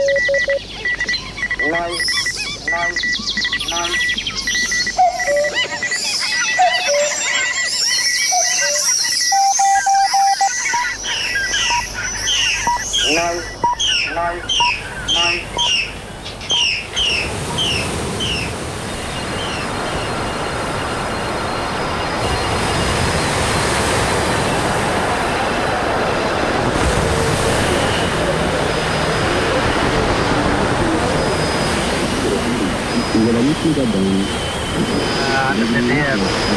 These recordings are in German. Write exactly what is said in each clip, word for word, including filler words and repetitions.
Ah, das ist der.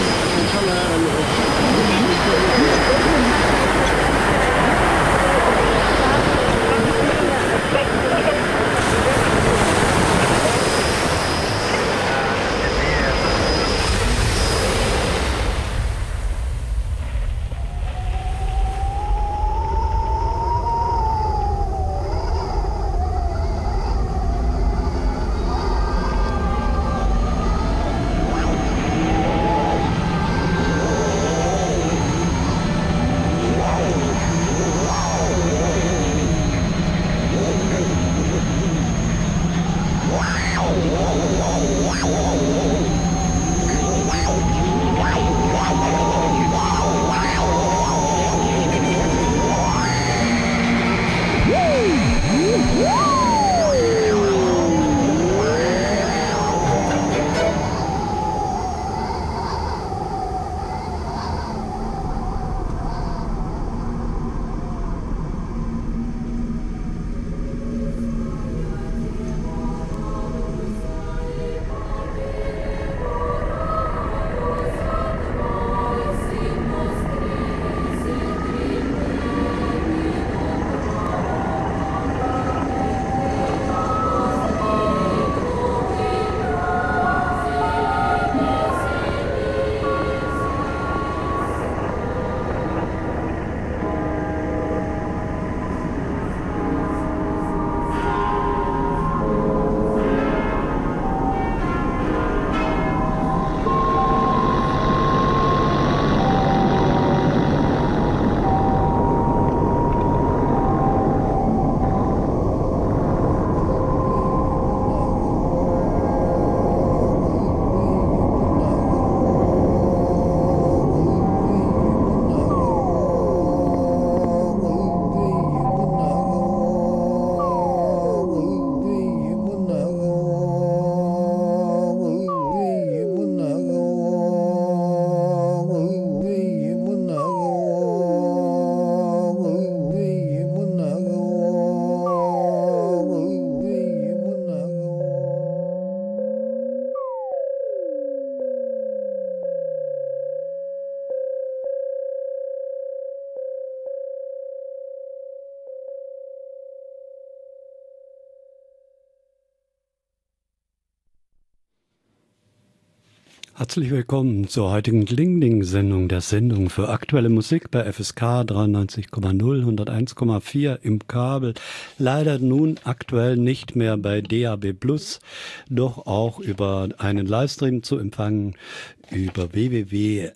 Herzlich willkommen zur heutigen Ding-Ding-Sendung, der Sendung für aktuelle Musik bei F S K dreiundneunzig Komma null, hunderteins Komma vier im Kabel. Leider nun aktuell nicht mehr bei D A B plus, doch auch über einen Livestream zu empfangen über w w w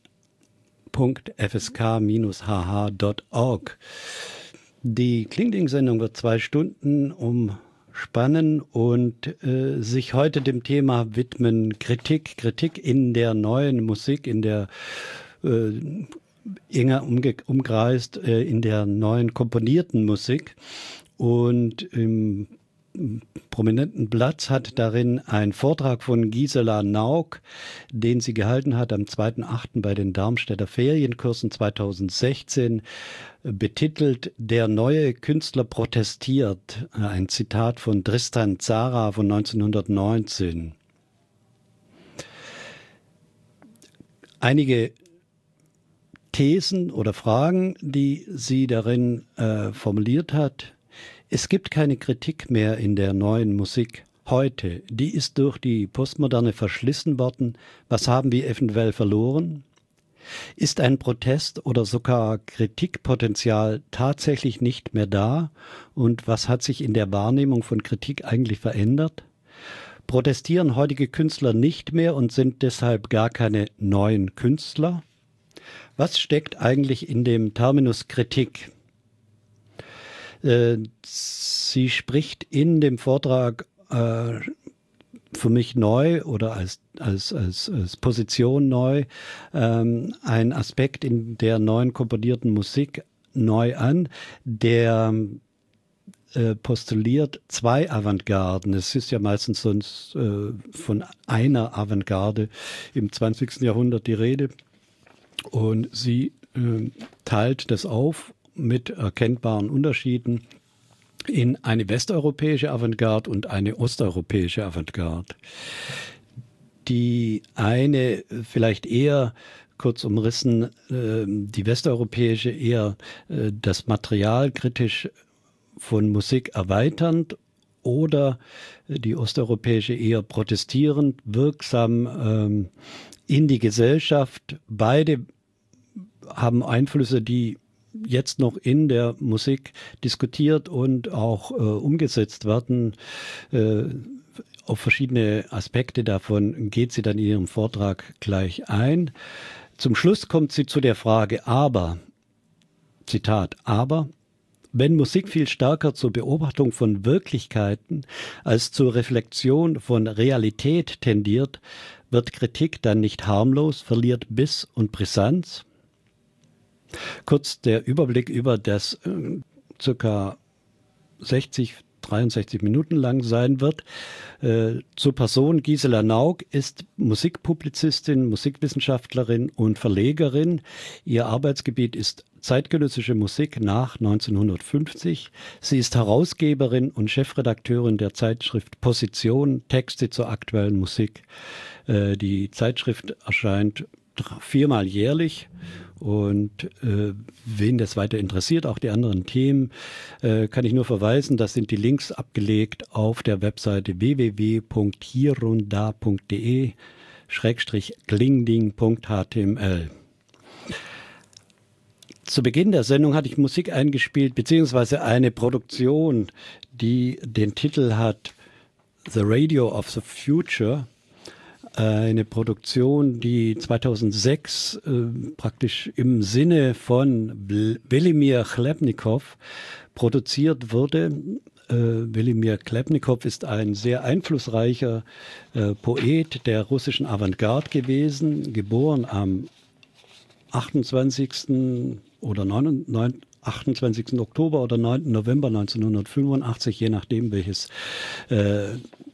punkt f s k dash h h punkt org. Die Kling-Ding-Sendung wird zwei Stunden um spannen und äh, sich heute dem Thema widmen, Kritik, Kritik in der neuen Musik, in der äh, enger umge- umkreist, äh, in der neuen komponierten Musik. Und im prominenten Platz hat darin ein Vortrag von Gisela Nauk, den sie gehalten hat am zweiten achten bei den Darmstädter Ferienkursen zweitausendsechzehn, betitelt "Der neue Künstler protestiert", ein Zitat von Tristan Tzara von neunzehnhundertneunzehn. Einige Thesen oder Fragen, die sie darin äh, formuliert hat. Es gibt keine Kritik mehr in der neuen Musik heute. Die ist durch die Postmoderne verschlissen worden. Was haben wir eventuell verloren? Ist ein Protest oder sogar Kritikpotenzial tatsächlich nicht mehr da? Und was hat sich in der Wahrnehmung von Kritik eigentlich verändert? Protestieren heutige Künstler nicht mehr und sind deshalb gar keine neuen Künstler? Was steckt eigentlich in dem Terminus Kritik? Äh, sie spricht in dem Vortrag äh, für mich neu oder als, als, als, als Position neu ähm, einen Aspekt in der neuen komponierten Musik neu an, der äh, postuliert zwei Avantgarden. Es ist ja meistens sonst äh, von einer Avantgarde im zwanzigsten Jahrhundert die Rede. Und sie äh, teilt das auf mit erkennbaren Unterschieden in eine westeuropäische Avantgarde und eine osteuropäische Avantgarde. Die eine vielleicht eher, kurz umrissen, die westeuropäische eher das Material kritisch von Musik erweiternd oder die osteuropäische eher protestierend, wirksam in die Gesellschaft. Beide haben Einflüsse, die jetzt noch in der Musik diskutiert und auch äh, umgesetzt werden. Äh, auf verschiedene Aspekte davon geht sie dann in ihrem Vortrag gleich ein. Zum Schluss kommt sie zu der Frage, aber, Zitat, aber, wenn Musik viel stärker zur Beobachtung von Wirklichkeiten als zur Reflexion von Realität tendiert, wird Kritik dann nicht harmlos, verliert Biss und Brisanz? Kurz der Überblick über das äh, circa sechzig, dreiundsechzig Minuten lang sein wird. Äh, zur Person Gisela Naug ist Musikpublizistin, Musikwissenschaftlerin und Verlegerin. Ihr Arbeitsgebiet ist zeitgenössische Musik nach neunzehnhundertfünfzig. Sie ist Herausgeberin und Chefredakteurin der Zeitschrift Position, Texte zur aktuellen Musik. Äh, die Zeitschrift erscheint viermal jährlich. Und äh, wen das weiter interessiert, auch die anderen Themen, äh, kann ich nur verweisen. Das sind die Links abgelegt auf der Webseite w w w punkt hirunda punkt de schrägstrich glingding punkt h t m l. Zu Beginn der Sendung hatte ich Musik eingespielt, beziehungsweise eine Produktion, die den Titel hat The Radio of the Future. Eine Produktion, die zweitausendsechs äh, praktisch im Sinne von Welimir Chlebnikow produziert wurde. Äh, Welimir Chlebnikow ist ein sehr einflussreicher äh, Poet der russischen Avantgarde gewesen, geboren am achtundzwanzigsten oder neunundzwanzigsten achtundzwanzigsten Oktober oder neunten November neunzehnhundertfünfundachtzig, je nachdem welches äh,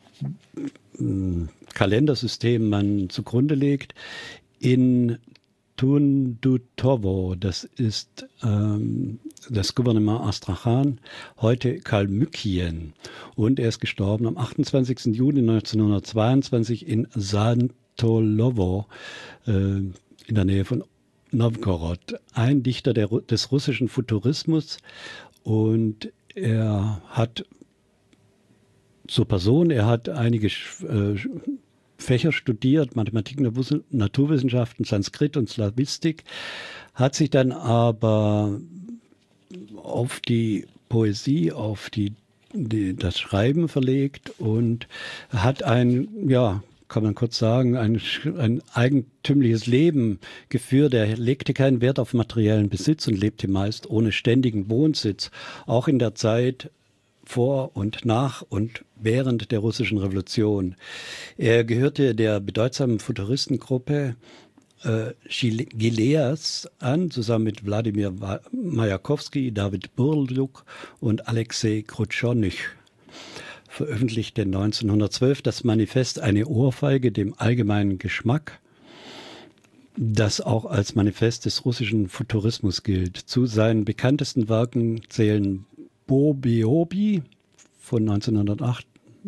Kalendersystem man zugrunde legt, in Tundutowo, das ist ähm, das Gouvernement Astrachan, heute Kalmykien. Und er ist gestorben am achtundzwanzigsten Juni neunzehnhundertzweiundzwanzig in Santolowo, äh, in der Nähe von Novgorod. Ein Dichter der, des russischen Futurismus, und er hat zur Person, er hat einige äh, Fächer studiert, Mathematik, Naturwissenschaften, Sanskrit und Slawistik, hat sich dann aber auf die Poesie, auf die, die, das Schreiben verlegt und hat ein, ja, kann man kurz sagen, ein, ein eigentümliches Leben geführt. Er legte keinen Wert auf materiellen Besitz und lebte meist ohne ständigen Wohnsitz, auch in der Zeit vor und nach und während der russischen Revolution. Er gehörte der bedeutsamen Futuristengruppe äh, Gileas an, zusammen mit Wladimir Majakovsky, David Burljuk und Alexei Krutschonich. Veröffentlichte neunzehnhundertzwölf das Manifest Eine Ohrfeige dem allgemeinen Geschmack, das auch als Manifest des russischen Futurismus gilt. Zu seinen bekanntesten Werken zählen Bobiobi von neunzehnhundertacht,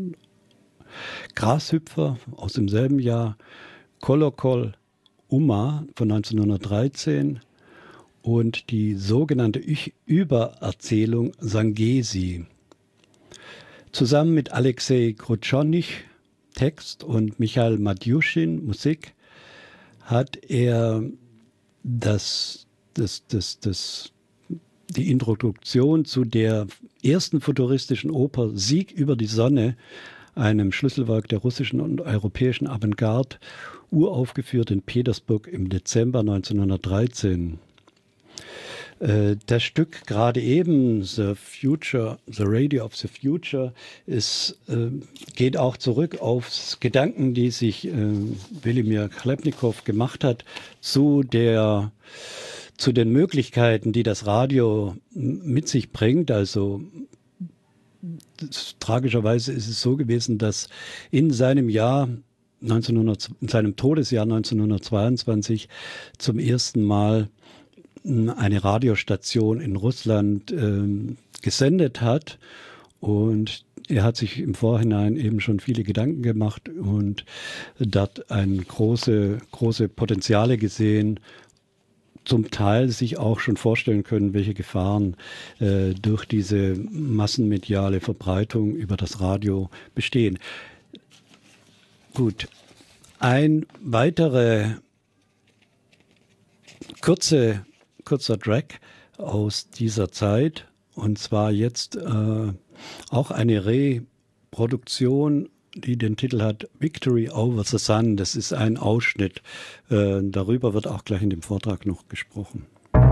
Grashüpfer aus demselben Jahr, Kolokol Uma von neunzehnhundertdreizehn und die sogenannte Übererzählung Sangesi. Zusammen mit Alexei Krutschonich, Text, und Michail Matjuschin, Musik, hat er das, das, das, das die Introduktion zu der ersten futuristischen Oper Sieg über die Sonne, einem Schlüsselwerk der russischen und europäischen Avantgarde, uraufgeführt in Petersburg im Dezember neunzehnhundertdreizehn. Äh, das Stück gerade eben, The Future, The Radio of the Future, ist, äh, geht auch zurück auf Gedanken, die sich äh, Wilimir Chlebnikow gemacht hat zu der zu den Möglichkeiten, die das Radio mit sich bringt. Also das, tragischerweise ist es so gewesen, dass in seinem Jahr neunzehnhundert, in seinem Todesjahr neunzehnhundertzweiundzwanzig zum ersten Mal eine Radiostation in Russland äh, gesendet hat, und er hat sich im Vorhinein eben schon viele Gedanken gemacht und dort ein große, große Potenziale gesehen, zum Teil sich auch schon vorstellen können, welche Gefahren äh, durch diese massenmediale Verbreitung über das Radio bestehen. Gut, ein weiterer kurze, kurzer Track aus dieser Zeit, und zwar jetzt äh, auch eine Reproduktion, die den Titel hat Victory Over the Sun. Das ist ein Ausschnitt. Äh, darüber wird auch gleich in dem Vortrag noch gesprochen.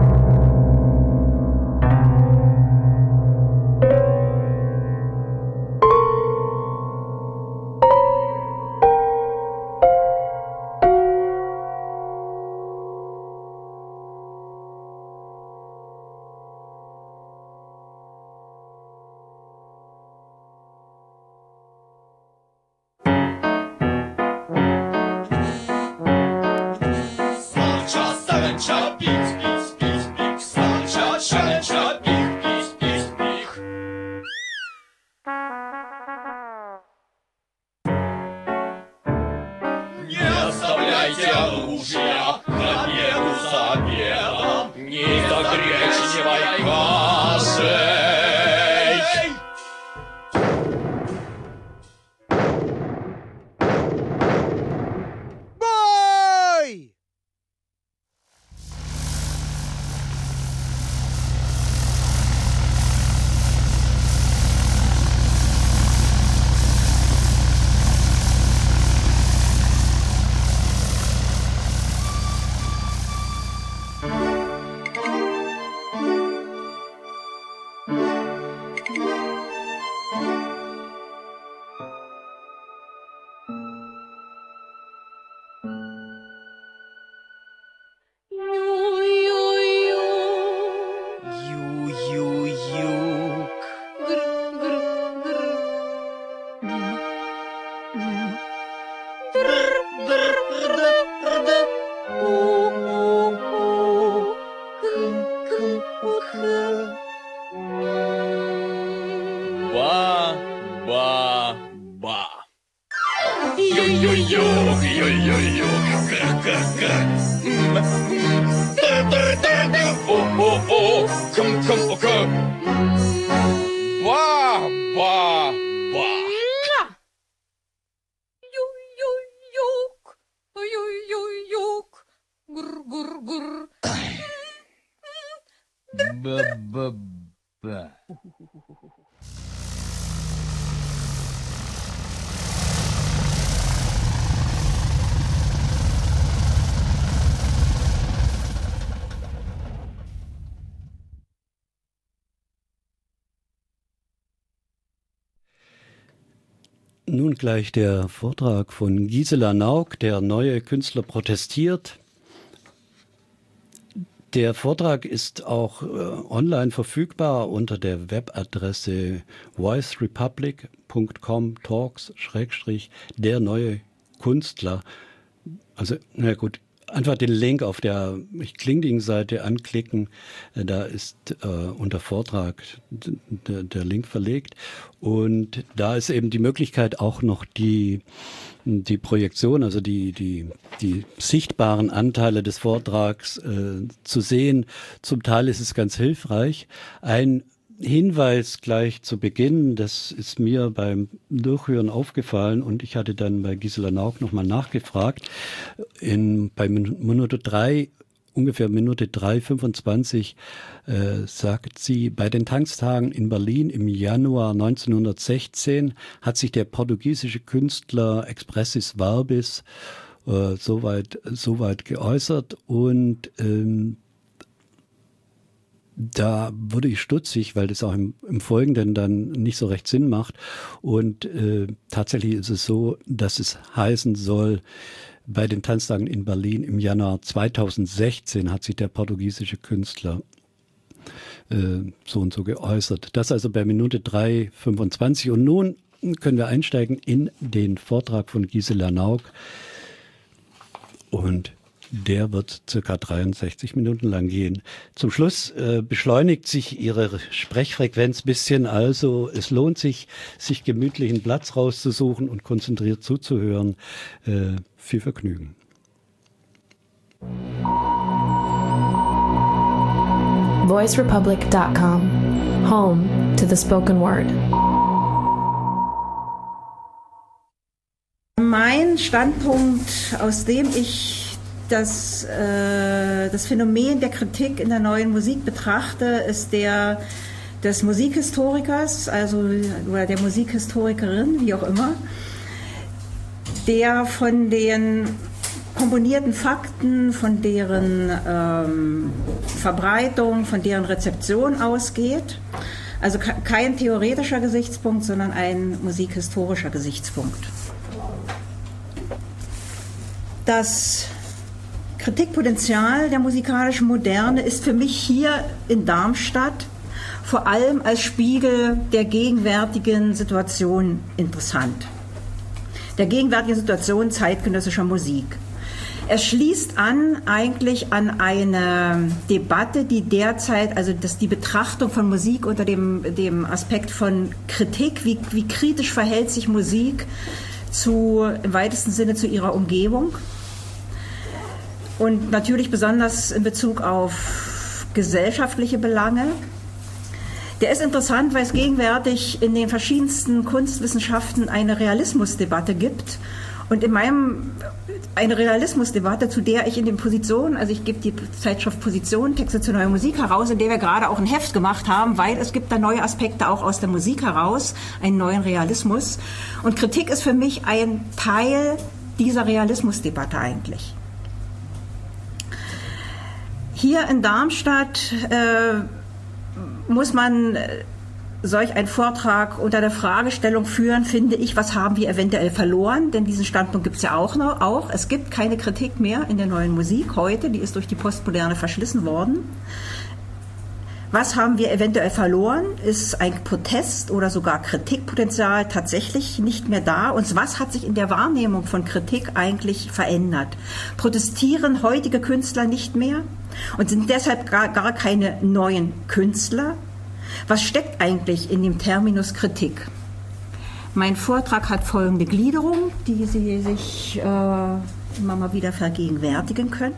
Nun gleich der Vortrag von Gisela Nauk, der neue Künstler protestiert. Der Vortrag ist auch äh, online verfügbar unter der Webadresse voice republic punkt com talks Schrägstrich der neue Künstler. Also, na gut, einfach den Link auf der Klingding-Seite anklicken. Da ist äh, unter Vortrag der, der Link verlegt. Und da ist eben die Möglichkeit, auch noch die, die Projektion, also die, die, die sichtbaren Anteile des Vortrags äh, zu sehen. Zum Teil ist es ganz hilfreich. Ein Hinweis gleich zu Beginn, das ist mir beim Durchhören aufgefallen, und ich hatte dann bei Gisela Nauk nochmal nachgefragt. In, bei Minute drei, ungefähr Minute drei fünfundzwanzig, äh, sagt sie, bei den Tanztagen in Berlin im Januar neunzehnhundertsechzehn hat sich der portugiesische Künstler Expressis Verbis äh, soweit, soweit geäußert, und ähm, Da wurde ich stutzig, weil das auch im, im Folgenden dann nicht so recht Sinn macht. Und äh, tatsächlich ist es so, dass es heißen soll, bei den Tanztagen in Berlin im Januar zweitausendsechzehn hat sich der portugiesische Künstler äh, so und so geäußert. Das also bei Minute drei fünfundzwanzig. Und nun können wir einsteigen in den Vortrag von Gisela Nauk. Und der wird circa dreiundsechzig Minuten lang gehen. Zum Schluss äh, beschleunigt sich ihre Sprechfrequenz ein bisschen, also es lohnt sich, sich gemütlichen Platz rauszusuchen und konzentriert zuzuhören. Äh, viel Vergnügen. voice republic dot com, home to the spoken word. Mein Standpunkt, aus dem ich Das, äh, das Phänomen der Kritik in der neuen Musik betrachte, ist der des Musikhistorikers, also oder der Musikhistorikerin, wie auch immer, der von den komponierten Fakten, von deren ähm, Verbreitung, von deren Rezeption ausgeht. Also kein theoretischer Gesichtspunkt, sondern ein musikhistorischer Gesichtspunkt. Das Kritikpotenzial der musikalischen Moderne ist für mich hier in Darmstadt vor allem als Spiegel der gegenwärtigen Situation interessant. Der gegenwärtigen Situation zeitgenössischer Musik. Es schließt an eigentlich an eine Debatte, die derzeit, also dass die Betrachtung von Musik unter dem, dem Aspekt von Kritik, wie, wie kritisch verhält sich Musik zu, im weitesten Sinne zu ihrer Umgebung. Und natürlich besonders in Bezug auf gesellschaftliche Belange. Der ist interessant, weil es gegenwärtig in den verschiedensten Kunstwissenschaften eine Realismusdebatte gibt. Und in meinem, eine Realismusdebatte, zu der ich in den Positionen, also ich gebe die Zeitschrift Position, Texte zur neuen Musik heraus, in der wir gerade auch ein Heft gemacht haben, weil es gibt da neue Aspekte auch aus der Musik heraus, einen neuen Realismus. Und Kritik ist für mich ein Teil dieser Realismusdebatte eigentlich. Hier in Darmstadt äh, muss man solch einen Vortrag unter der Fragestellung führen, finde ich, was haben wir eventuell verloren? Denn diesen Standpunkt gibt es ja auch noch. Auch. Es gibt keine Kritik mehr in der neuen Musik heute, die ist durch die Postmoderne verschlissen worden. Was haben wir eventuell verloren? Ist ein Protest oder sogar Kritikpotenzial tatsächlich nicht mehr da? Und was hat sich in der Wahrnehmung von Kritik eigentlich verändert? Protestieren heutige Künstler nicht mehr und sind deshalb gar, gar keine neuen Künstler? Was steckt eigentlich in dem Terminus Kritik? Mein Vortrag hat folgende Gliederung, die Sie sich äh, immer mal wieder vergegenwärtigen können.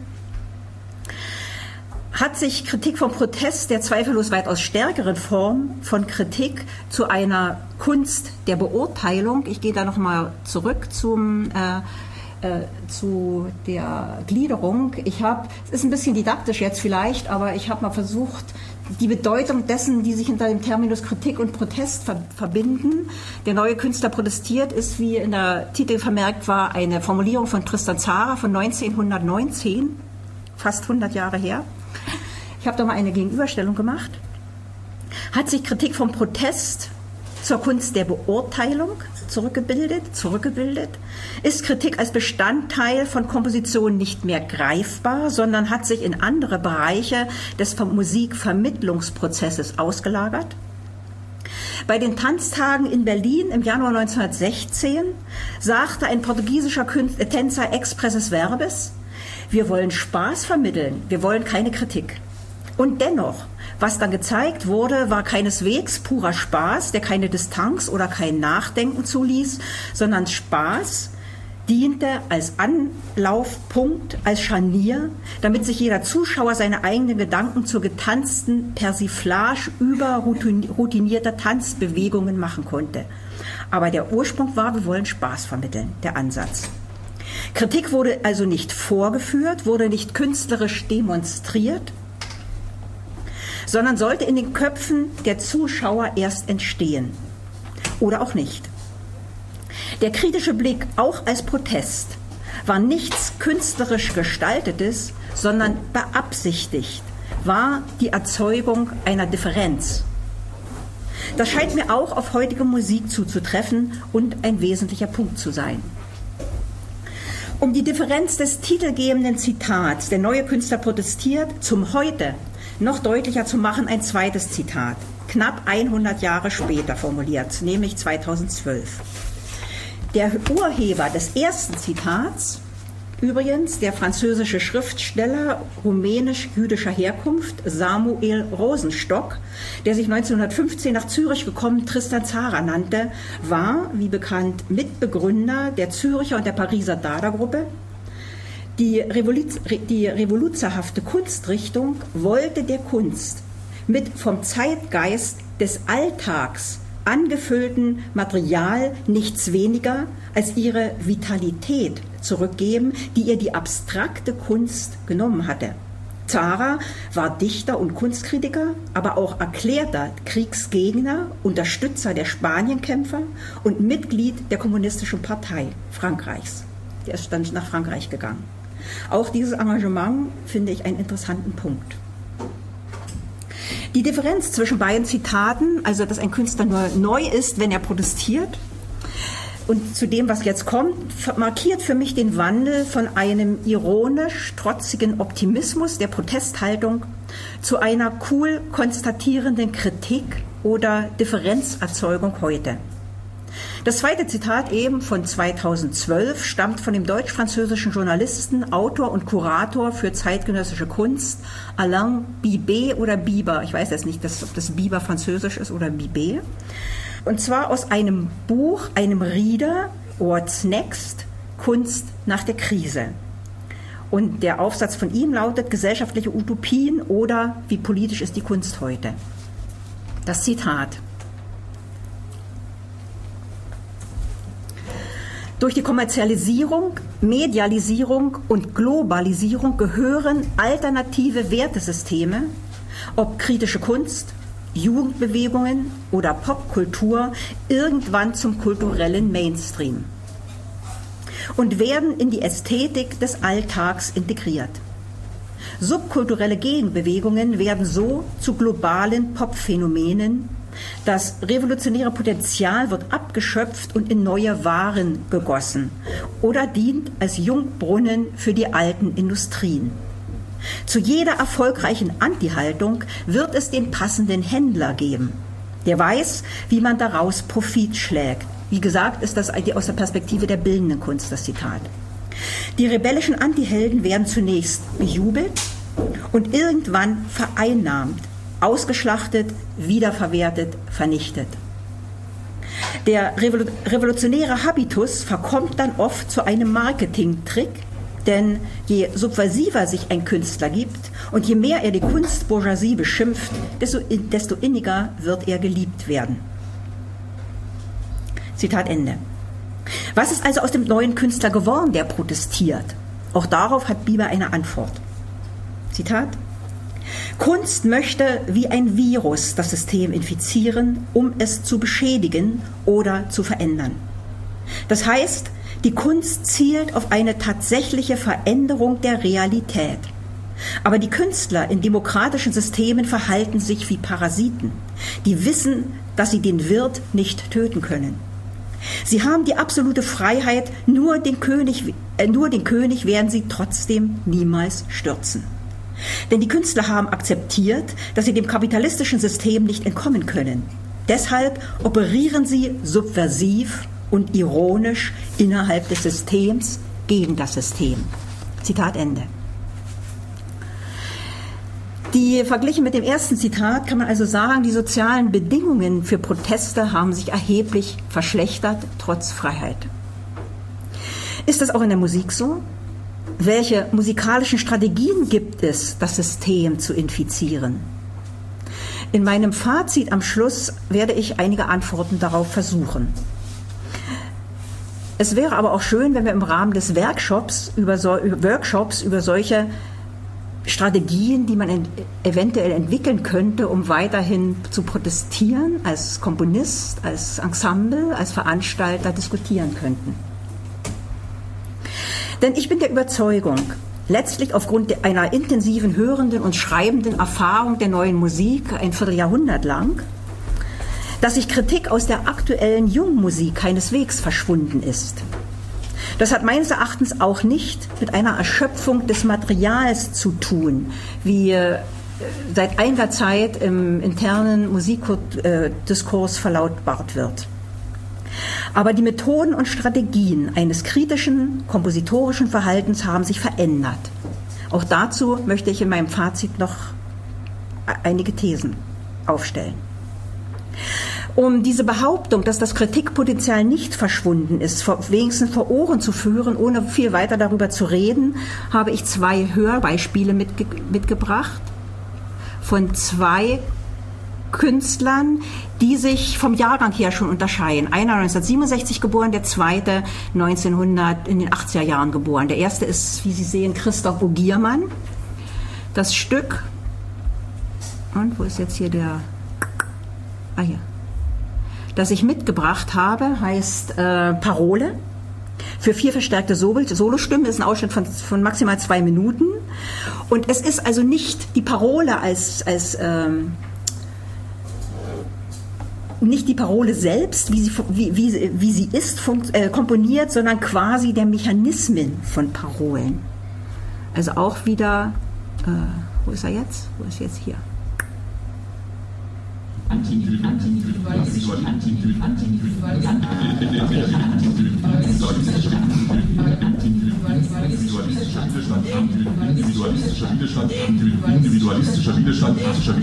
Hat sich Kritik vom Protest, der zweifellos weitaus stärkeren Form von Kritik, zu einer Kunst der Beurteilung, ich gehe da nochmal zurück zum, äh, äh, zu der Gliederung. Ich habe, es ist ein bisschen didaktisch jetzt vielleicht, aber ich habe mal versucht, die Bedeutung dessen, die sich hinter dem Terminus Kritik und Protest ver- verbinden. Der neue Künstler protestiert ist, wie in der Titel vermerkt war, eine Formulierung von Tristan Tzara von neunzehnhundertneunzehn, fast hundert Jahre her. Ich habe da mal eine Gegenüberstellung gemacht. Hat sich Kritik vom Protest zur Kunst der Beurteilung zurückgebildet, zurückgebildet? Ist Kritik als Bestandteil von Kompositionen nicht mehr greifbar, sondern hat sich in andere Bereiche des Musikvermittlungsprozesses ausgelagert? Bei den Tanztagen in Berlin im Januar neunzehnhundertsechzehn sagte ein portugiesischer Künstler, Tänzer expresses verbis: Wir wollen Spaß vermitteln, wir wollen keine Kritik. Und dennoch, was dann gezeigt wurde, war keineswegs purer Spaß, der keine Distanz oder kein Nachdenken zuließ, sondern Spaß diente als Anlaufpunkt, als Scharnier, damit sich jeder Zuschauer seine eigenen Gedanken zur getanzten Persiflage über routinierte Tanzbewegungen machen konnte. Aber der Ursprung war, wir wollen Spaß vermitteln, der Ansatz. Kritik wurde also nicht vorgeführt, wurde nicht künstlerisch demonstriert, sondern sollte in den Köpfen der Zuschauer erst entstehen. Oder auch nicht. Der kritische Blick, auch als Protest, war nichts künstlerisch Gestaltetes, sondern beabsichtigt, war die Erzeugung einer Differenz. Das scheint mir auch auf heutige Musik zuzutreffen und ein wesentlicher Punkt zu sein. Um die Differenz des titelgebenden Zitats "Der neue Künstler protestiert" zum Heute noch deutlicher zu machen, ein zweites Zitat, knapp hundert Jahre später formuliert, nämlich zweitausendzwölf. Der Urheber des ersten Zitats, übrigens der französische Schriftsteller rumänisch-jüdischer Herkunft Samuel Rosenstock, der sich neunzehnhundertfünfzehn nach Zürich gekommen Tristan Tzara nannte, war, wie bekannt, Mitbegründer der Züricher und der Pariser Dada-Gruppe. Die, Revoluz, die revoluzerhafte Kunstrichtung wollte der Kunst mit vom Zeitgeist des Alltags angefüllten Material nichts weniger als ihre Vitalität zurückgeben, die ihr die abstrakte Kunst genommen hatte. Tzara war Dichter und Kunstkritiker, aber auch erklärter Kriegsgegner, Unterstützer der Spanienkämpfer und Mitglied der Kommunistischen Partei Frankreichs. Der ist dann nach Frankreich gegangen. Auch dieses Engagement finde ich einen interessanten Punkt. Die Differenz zwischen beiden Zitaten, also dass ein Künstler nur neu ist, wenn er protestiert, und zu dem, was jetzt kommt, markiert für mich den Wandel von einem ironisch-trotzigen Optimismus der Protesthaltung zu einer cool konstatierenden Kritik oder Differenzerzeugung heute. Das zweite Zitat eben von zweitausendzwölf stammt von dem deutsch-französischen Journalisten, Autor und Kurator für zeitgenössische Kunst Alain Bibet oder Biber. Ich weiß jetzt nicht, ob das Biber französisch ist oder Bibet. Und zwar aus einem Buch, einem Reader, What's Next? Kunst nach der Krise. Und der Aufsatz von ihm lautet: Gesellschaftliche Utopien oder wie politisch ist die Kunst heute? Das Zitat: Durch die Kommerzialisierung, Medialisierung und Globalisierung gehören alternative Wertesysteme, ob kritische Kunst, Jugendbewegungen oder Popkultur, irgendwann zum kulturellen Mainstream und werden in die Ästhetik des Alltags integriert. Subkulturelle Gegenbewegungen werden so zu globalen Popphänomenen. Das revolutionäre Potenzial wird abgeschöpft und in neue Waren gegossen oder dient als Jungbrunnen für die alten Industrien. Zu jeder erfolgreichen Anti-Haltung wird es den passenden Händler geben, der weiß, wie man daraus Profit schlägt. Wie gesagt, ist das aus der Perspektive der bildenden Kunst das Zitat. Die rebellischen Antihelden werden zunächst bejubelt und irgendwann vereinnahmt, ausgeschlachtet, wiederverwertet, vernichtet. Der revolutionäre Habitus verkommt dann oft zu einem Marketingtrick, denn je subversiver sich ein Künstler gibt und je mehr er die Kunstbourgeoisie beschimpft, desto, desto inniger wird er geliebt werden. Zitat Ende. Was ist also aus dem neuen Künstler geworden, der protestiert? Auch darauf hat Biber eine Antwort. Zitat: Kunst möchte wie ein Virus das System infizieren, um es zu beschädigen oder zu verändern. Das heißt, die Kunst zielt auf eine tatsächliche Veränderung der Realität. Aber die Künstler in demokratischen Systemen verhalten sich wie Parasiten, die wissen, dass sie den Wirt nicht töten können. Sie haben die absolute Freiheit, nur den König, äh, nur den König werden sie trotzdem niemals stürzen. Denn die Künstler haben akzeptiert, dass sie dem kapitalistischen System nicht entkommen können. Deshalb operieren sie subversiv und ironisch innerhalb des Systems gegen das System. Zitat Ende. Die, verglichen mit dem ersten Zitat kann man also sagen, die sozialen Bedingungen für Proteste haben sich erheblich verschlechtert, trotz Freiheit. Ist das auch in der Musik so? Welche musikalischen Strategien gibt es, das System zu infizieren? In meinem Fazit am Schluss werde ich einige Antworten darauf versuchen. Es wäre aber auch schön, wenn wir im Rahmen des Workshops über, so, über, Workshops über solche Strategien, die man ent- eventuell entwickeln könnte, um weiterhin zu protestieren, als Komponist, als Ensemble, als Veranstalter diskutieren könnten. Denn ich bin der Überzeugung, letztlich aufgrund einer intensiven hörenden und schreibenden Erfahrung der neuen Musik ein Vierteljahrhundert lang, dass sich Kritik aus der aktuellen Jungmusik keineswegs verschwunden ist. Das hat meines Erachtens auch nicht mit einer Erschöpfung des Materials zu tun, wie seit einiger Zeit im internen Musikdiskurs verlautbart wird. Aber die Methoden und Strategien eines kritischen, kompositorischen Verhaltens haben sich verändert. Auch dazu möchte ich in meinem Fazit noch einige Thesen aufstellen. Um diese Behauptung, dass das Kritikpotenzial nicht verschwunden ist, wenigstens vor Ohren zu führen, ohne viel weiter darüber zu reden, habe ich zwei Hörbeispiele mitge- mitgebracht von zwei Künstlern, die sich vom Jahrgang her schon unterscheiden. Einer neunzehnhundertsiebenundsechzig geboren, der zweite neunzehnhundert in den achtziger Jahren geboren. Der erste ist, wie Sie sehen, Christoph Ogiermann. Das Stück, und wo ist jetzt hier der, ah hier, das ich mitgebracht habe, heißt äh, Parole. Für vier verstärkte Solostimmen ist ein Ausschnitt von, von maximal zwei Minuten. Und es ist also nicht die Parole als, als ähm, nicht die Parole selbst, wie sie, wie, wie, wie sie ist, funkt, äh, komponiert, sondern quasi der Mechanismen von Parolen. Also auch wieder, äh, wo ist er jetzt? Wo ist jetzt hier? Individualistischer Widerstand, individualistischer Widerstand,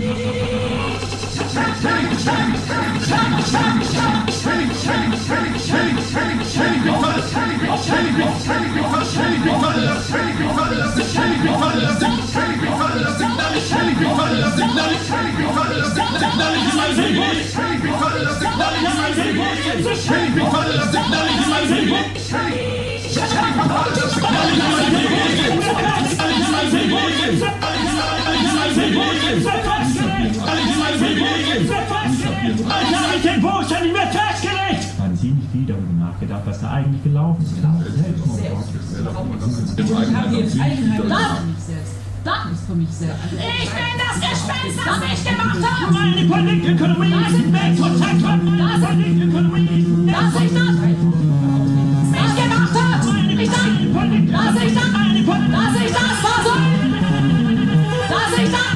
Man sieht nicht viel darüber nachgedacht, was da eigentlich gelaufen ist. Ich habe jetzt Eigenheim. Das ist für mich sehr. Ich bin das Gespenst, das ich gemacht habe. Meine Politikökonomie ist weg von Zeitgründen. Das Politikökonomie. Dass ich das nicht gemacht habe. Ich sag, dass ich das, dass ich das versuche. Dass ich das.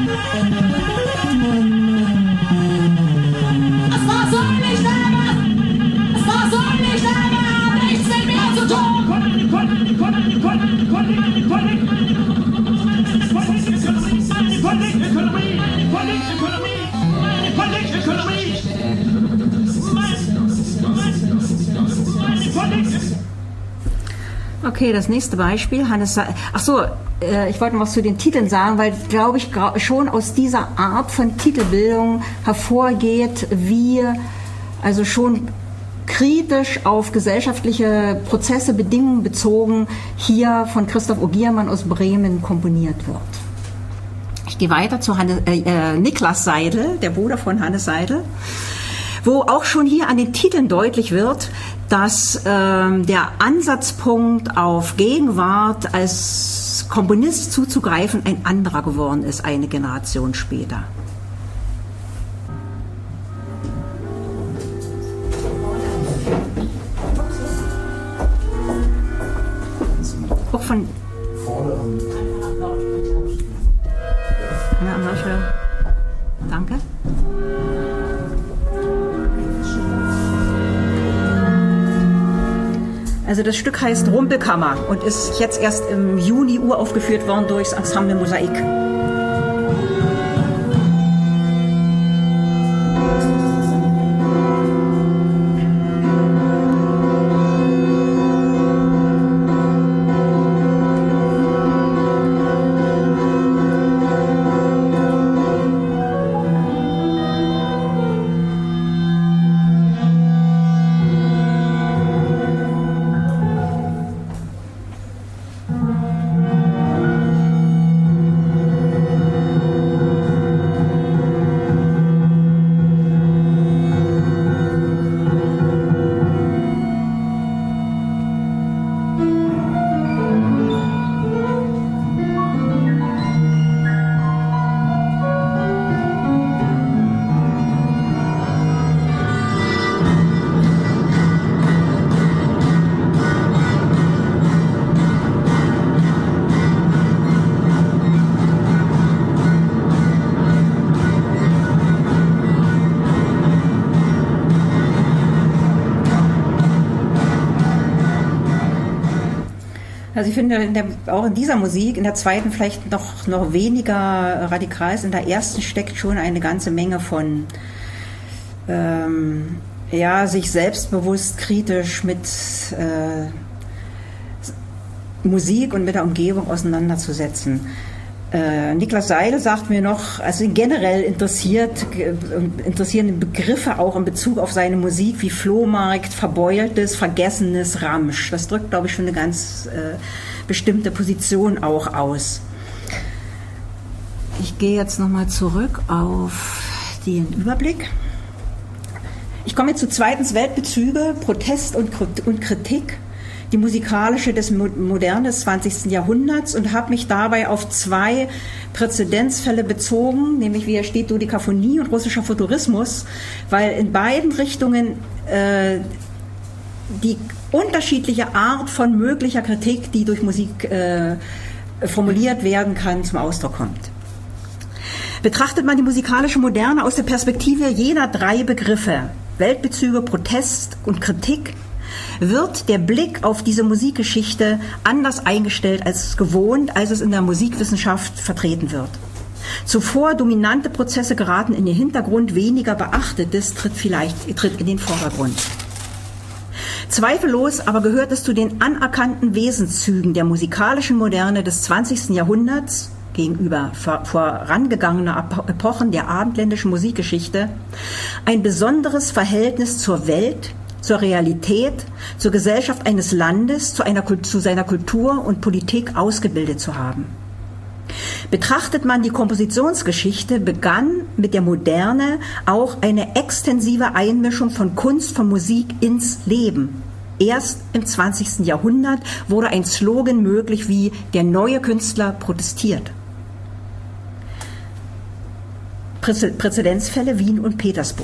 Das war so nicht selber. Das war so nicht selber. Hat nichts mit mir zu tun. Okay, das nächste Beispiel, Hannes Sa- Ach so, äh, ich wollte noch was zu den Titeln sagen, weil, glaube ich, gra- schon aus dieser Art von Titelbildung hervorgeht, wie also schon kritisch auf gesellschaftliche Prozesse, Bedingungen bezogen hier von Christoph Ogiermann aus Bremen komponiert wird. Ich gehe weiter zu Hannes, äh, äh, Niklas Seidel, der Bruder von Hannes Seidel, wo auch schon hier an den Titeln deutlich wird, dass ähm, der Ansatzpunkt auf Gegenwart als Komponist zuzugreifen ein anderer geworden ist, eine Generation später. Auch von ja, solche, danke. Also das Stück heißt Rumpelkammer und ist jetzt erst im Juni uraufgeführt worden durchs Ensemble Mosaik. Also ich finde in der, auch in dieser Musik, in der zweiten vielleicht noch, noch weniger radikal ist, in der ersten steckt schon eine ganze Menge von ähm, ja, sich selbstbewusst kritisch mit äh, Musik und mit der Umgebung auseinanderzusetzen. Äh, Niklas Seidel sagt mir noch, also generell interessiert, äh, interessieren Begriffe auch in Bezug auf seine Musik wie Flohmarkt, Verbeultes, Vergessenes, Ramsch. Das drückt, glaube ich, schon eine ganz äh, bestimmte Position auch aus. Ich gehe jetzt nochmal zurück auf den Überblick. Ich komme jetzt zu zweitens Weltbezüge, Protest und, und Kritik. Die musikalische des Moderne des zwanzigsten Jahrhunderts und habe mich dabei auf zwei Präzedenzfälle bezogen, nämlich wie hier steht Dodekaphonie und russischer Futurismus, weil in beiden Richtungen äh, die unterschiedliche Art von möglicher Kritik, die durch Musik äh, formuliert werden kann, zum Ausdruck kommt. Betrachtet man die musikalische Moderne aus der Perspektive jener drei Begriffe, Weltbezüge, Protest und Kritik, wird der Blick auf diese Musikgeschichte anders eingestellt als gewohnt, als es in der Musikwissenschaft vertreten wird. Zuvor dominante Prozesse geraten in den Hintergrund, weniger Beachtetes tritt vielleicht tritt in den Vordergrund. Zweifellos aber gehört es zu den anerkannten Wesenszügen der musikalischen Moderne des zwanzigsten Jahrhunderts gegenüber vorangegangener Epochen der abendländischen Musikgeschichte ein besonderes Verhältnis zur Welt, zur Realität, zur Gesellschaft eines Landes, zu, einer, zu seiner Kultur und Politik ausgebildet zu haben. Betrachtet man die Kompositionsgeschichte, begann mit der Moderne auch eine extensive Einmischung von Kunst, von Musik ins Leben. Erst im zwanzigsten Jahrhundert wurde ein Slogan möglich wie „Der neue Künstler protestiert". Präzedenzfälle Wien und Petersburg.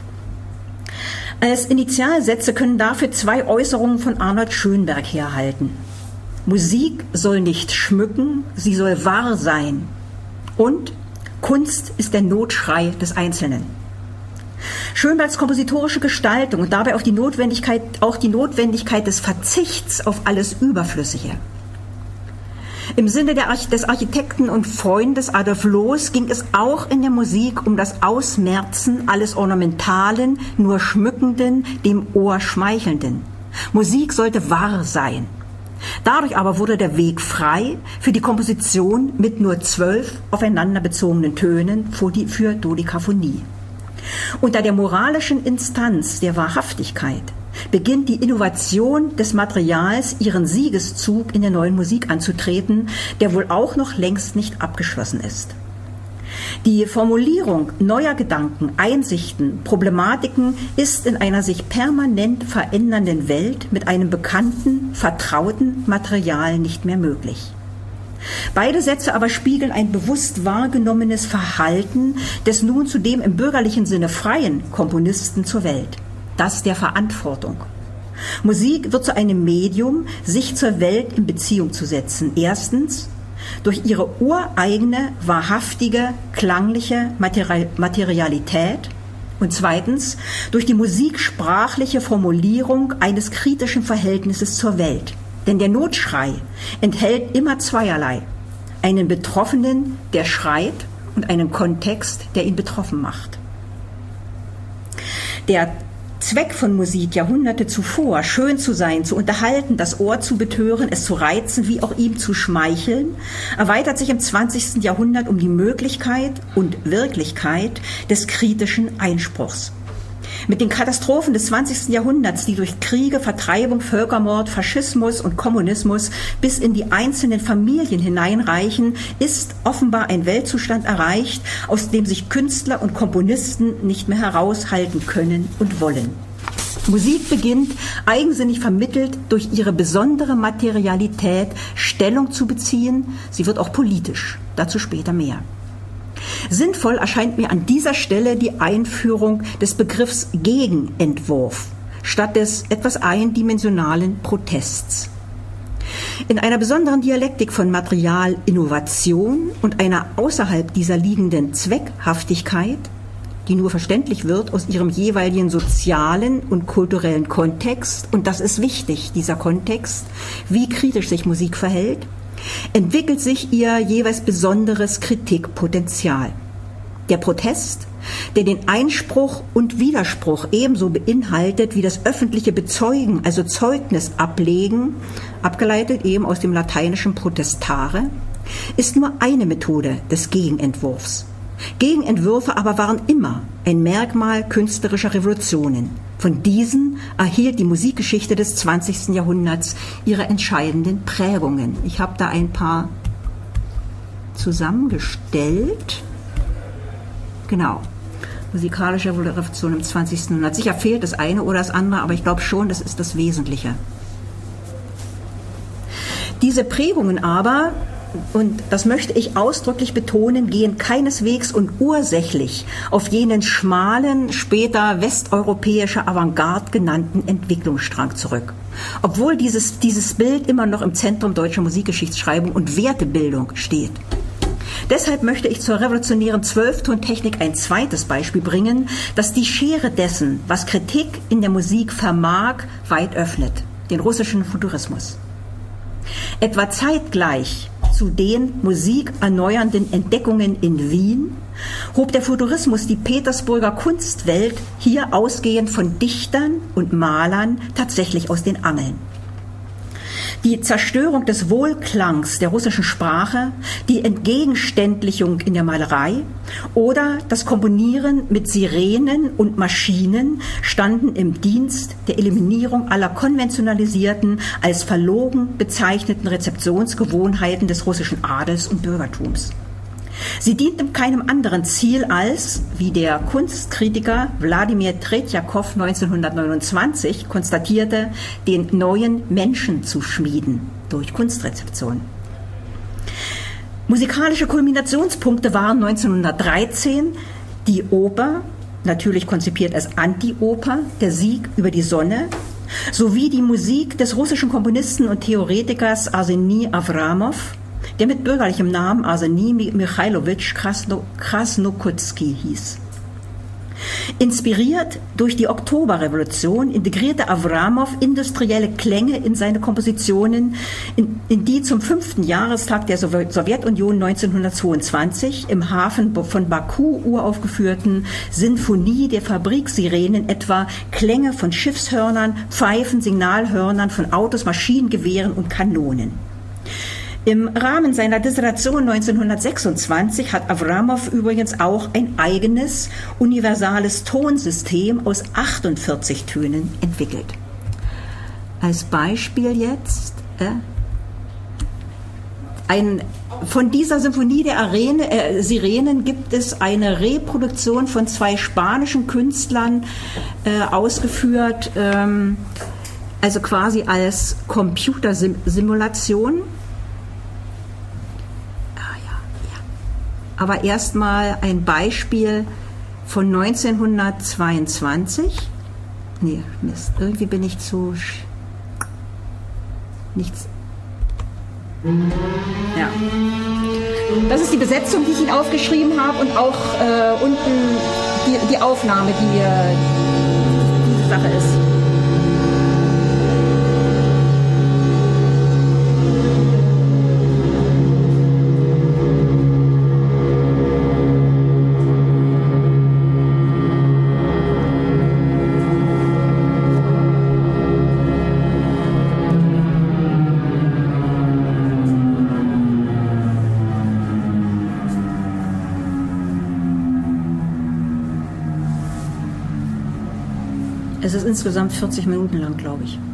Als Initialsätze können dafür zwei Äußerungen von Arnold Schönberg herhalten. Musik soll nicht schmücken, sie soll wahr sein. Und Kunst ist der Notschrei des Einzelnen. Schönbergs kompositorische Gestaltung und dabei auch die Notwendigkeit, auch die Notwendigkeit des Verzichts auf alles Überflüssige. Im Sinne der Arch- des Architekten und Freundes Adolf Loos ging es auch in der Musik um das Ausmerzen alles Ornamentalen, nur Schmückenden, dem Ohr Schmeichelnden. Musik sollte wahr sein. Dadurch aber wurde der Weg frei für die Komposition mit nur zwölf aufeinander bezogenen Tönen für, die, für Dodekaphonie. Unter der moralischen Instanz der Wahrhaftigkeit beginnt die Innovation des Materials ihren Siegeszug in der neuen Musik anzutreten, der wohl auch noch längst nicht abgeschlossen ist. Die Formulierung neuer Gedanken, Einsichten, Problematiken ist in einer sich permanent verändernden Welt mit einem bekannten, vertrauten Material nicht mehr möglich. Beide Sätze aber spiegeln ein bewusst wahrgenommenes Verhalten des nun zudem im bürgerlichen Sinne freien Komponisten zur Welt. Das der Verantwortung. Musik wird zu einem Medium, sich zur Welt in Beziehung zu setzen. Erstens durch ihre ureigene, wahrhaftige, klangliche Materialität und zweitens durch die musiksprachliche Formulierung eines kritischen Verhältnisses zur Welt. Denn der Notschrei enthält immer zweierlei. Einen Betroffenen, der schreit, und einen Kontext, der ihn betroffen macht. Der Zweck von Musik Jahrhunderte zuvor, schön zu sein, zu unterhalten, das Ohr zu betören, es zu reizen, wie auch ihm zu schmeicheln, erweitert sich im zwanzigsten Jahrhundert um die Möglichkeit und Wirklichkeit des kritischen Einspruchs. Mit den Katastrophen des zwanzigsten Jahrhunderts, die durch Kriege, Vertreibung, Völkermord, Faschismus und Kommunismus bis in die einzelnen Familien hineinreichen, ist offenbar ein Weltzustand erreicht, aus dem sich Künstler und Komponisten nicht mehr heraushalten können und wollen. Musik beginnt, eigensinnig vermittelt, durch ihre besondere Materialität Stellung zu beziehen. Sie wird auch politisch. Dazu später mehr. Sinnvoll erscheint mir an dieser Stelle die Einführung des Begriffs Gegenentwurf statt des etwas eindimensionalen Protests. In einer besonderen Dialektik von Materialinnovation und einer außerhalb dieser liegenden Zweckhaftigkeit die nur verständlich wird aus ihrem jeweiligen sozialen und kulturellen Kontext, und das ist wichtig, dieser Kontext, wie kritisch sich Musik verhält, entwickelt sich ihr jeweils besonderes Kritikpotenzial. Der Protest, der den Einspruch und Widerspruch ebenso beinhaltet wie das öffentliche Bezeugen, also Zeugnis ablegen, abgeleitet eben aus dem lateinischen protestare, ist nur eine Methode des Gegenentwurfs. Gegenentwürfe aber waren immer ein Merkmal künstlerischer Revolutionen. Von diesen erhielt die Musikgeschichte des zwanzigsten Jahrhunderts ihre entscheidenden Prägungen. Ich habe da ein paar zusammengestellt. Genau. Musikalische Revolution im zwanzigsten Jahrhundert. Sicher fehlt das eine oder das andere, aber ich glaube schon, das ist das Wesentliche. Diese Prägungen aber, und das möchte ich ausdrücklich betonen, gehen keineswegs und ursächlich auf jenen schmalen, später westeuropäische Avantgarde genannten Entwicklungsstrang zurück. Obwohl dieses, dieses Bild immer noch im Zentrum deutscher Musikgeschichtsschreibung und Wertebildung steht. Deshalb möchte ich zur revolutionären Zwölftontechnik ein zweites Beispiel bringen, das die Schere dessen, was Kritik in der Musik vermag, weit öffnet, den russischen Futurismus. Etwa zeitgleich zu den musikerneuernden Entdeckungen in Wien hob der Futurismus die Petersburger Kunstwelt hier ausgehend von Dichtern und Malern tatsächlich aus den Angeln. Die Zerstörung des Wohlklangs der russischen Sprache, die Entgegenständlichung in der Malerei oder das Komponieren mit Sirenen und Maschinen standen im Dienst der Eliminierung aller konventionalisierten, als verlogen bezeichneten Rezeptionsgewohnheiten des russischen Adels und Bürgertums. Sie dienten keinem anderen Ziel als, wie der Kunstkritiker Wladimir Tretjakow neunzehnhundertneunundzwanzig konstatierte, den neuen Menschen zu schmieden durch Kunstrezeption. Musikalische Kulminationspunkte waren neunzehnhundertdreizehn die Oper, natürlich konzipiert als Anti-Oper, der Sieg über die Sonne, sowie die Musik des russischen Komponisten und Theoretikers Arseni Avramow, der mit bürgerlichem Namen Arseni Michailowitsch Krasnokutsky hieß. Inspiriert durch die Oktoberrevolution integrierte Avramow industrielle Klänge in seine Kompositionen, in, in die zum fünften Jahrestag der Sowjetunion neunzehnhundertzweiundzwanzig im Hafen von Baku uraufgeführten Sinfonie der Fabriksirenen etwa Klänge von Schiffshörnern, Pfeifen, Signalhörnern, von Autos, Maschinengewehren und Kanonen. Im Rahmen seiner Dissertation neunzehnhundertsechsundzwanzig hat Avramow übrigens auch ein eigenes universales Tonsystem aus achtundvierzig Tönen entwickelt. Als Beispiel jetzt äh, ein, von dieser Symphonie der Arene, äh, Sirenen gibt es eine Reproduktion von zwei spanischen Künstlern äh, ausgeführt, ähm, also quasi als Computersimulation. Aber erstmal ein Beispiel von neunzehnhundertzweiundzwanzig. Nee, Mist, irgendwie bin ich zu... Nichts. Ja. Das ist die Besetzung, die ich Ihnen aufgeschrieben habe, und auch äh, unten die, die Aufnahme, die äh, diese Sache ist. Es ist insgesamt vierzig Minuten lang, glaube ich.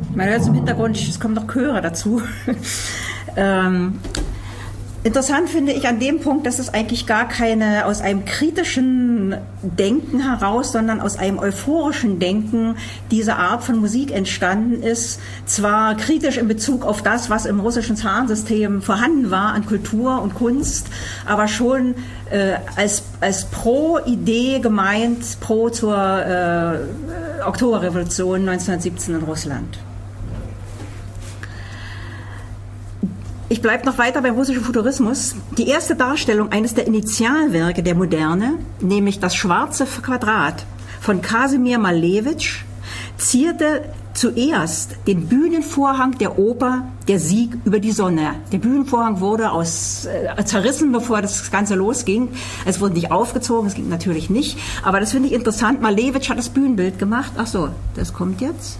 Man hört im Hintergrund, es kommen noch Chöre dazu. ähm, Interessant finde ich an dem Punkt, dass es eigentlich gar keine aus einem kritischen Denken heraus, sondern aus einem euphorischen Denken diese Art von Musik entstanden ist. Zwar kritisch in Bezug auf das, was im russischen Zarensystem vorhanden war an Kultur und Kunst, aber schon äh, als, als Pro-Idee gemeint, pro zur äh, Oktoberrevolution neunzehnhundertsiebzehn in Russland. Ich bleibe noch weiter beim russischen Futurismus. Die erste Darstellung eines der Initialwerke der Moderne, nämlich das Schwarze Quadrat von Kasimir Malevich, zierte zuerst den Bühnenvorhang der Oper Der Sieg über die Sonne. Der Bühnenvorhang wurde aus, äh, zerrissen, bevor das Ganze losging. Es wurde nicht aufgezogen, es ging natürlich nicht. Aber das finde ich interessant. Malevich hat das Bühnenbild gemacht. Ach so, das kommt jetzt.